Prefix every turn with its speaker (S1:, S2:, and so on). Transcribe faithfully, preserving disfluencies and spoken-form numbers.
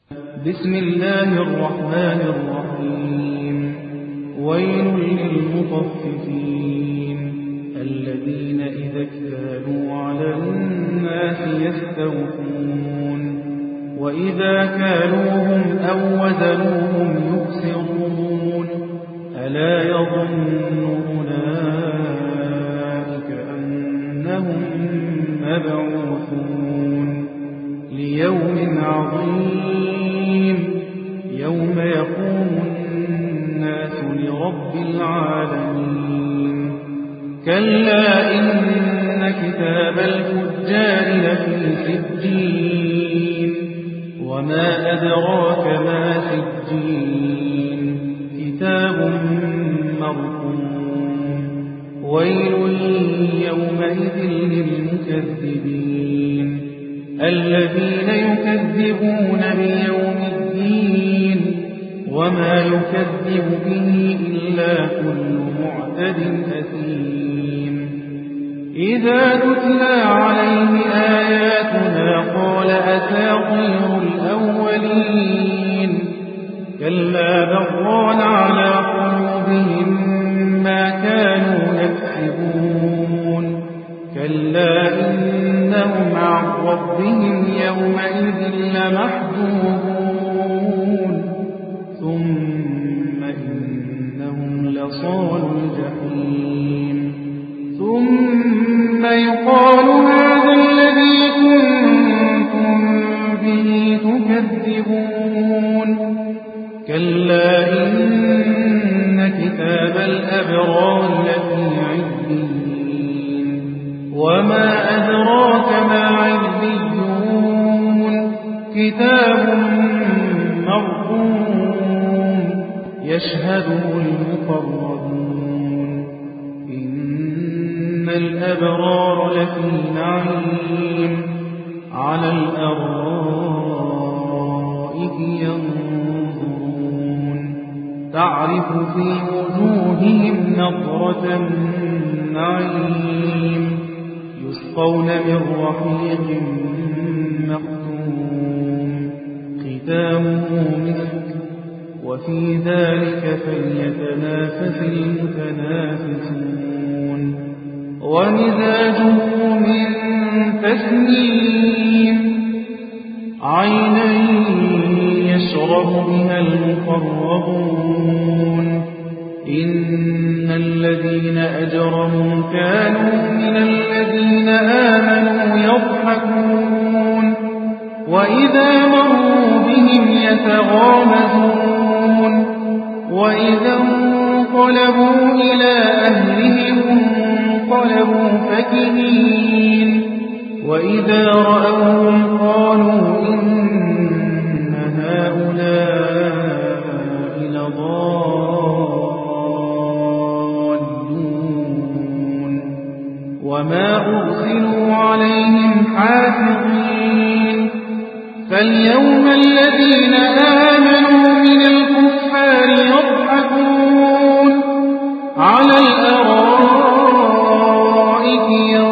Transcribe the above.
S1: بسم الله الرحمن الرحيم. ويل للمطففين الذين إذا اكتالوا على الناس يستوفون وإذا كالوهم أو وزنوهم يخسرون ألا يظن أولئك أنهم مبعوثون ليوم عظيم يوم يقوم الناس لرب العالمين. كلا إن كتاب الفجار لفي سجين وما أدراك ما سجين كتاب مرقوم. ويل يومئذ للمكذبين الذين يكذبون بيوم الدين وما يكذب به إلا كل معتد أثيم. إذا تتلى عليه آياتنا قال أساطير الأولين كلا بَرَّانَ على قلوبهم ما كانوا يكسبون. كلا إنهم عن ربهم يومئذ لمحجوبون ثم إنهم لصالوا الجحيم. ثم يقال هذا الذي كنتم به تكذبون. كلا إن كتاب الأبرار لفي عليين وما أدراك ما عليون كتاب مرقوم يشهده المقربون. إن الأبرار لفي نعيم على الأرائك ينظرون تعرف في وجوههم نضرة النعيم يسقون من رحيق مختوم ختامه مسك وفي ذلك فليتنافس المتنافسون. ومزاجه من تسنيم عينا يشرب بها المقربون. إن الذين أجرموا كانوا من الذين آمنوا يضحكون وإذا مروا بهم يتغامزون وإذا انقلبوا إلى أهلهم انقلبوا فكهين وإذا رأوهم قالوا إن هؤلاء لضالون وما أرسلوا عليهم حافظين. فاليوم الذين آمنوا من الكفار يضحكون على الأرائك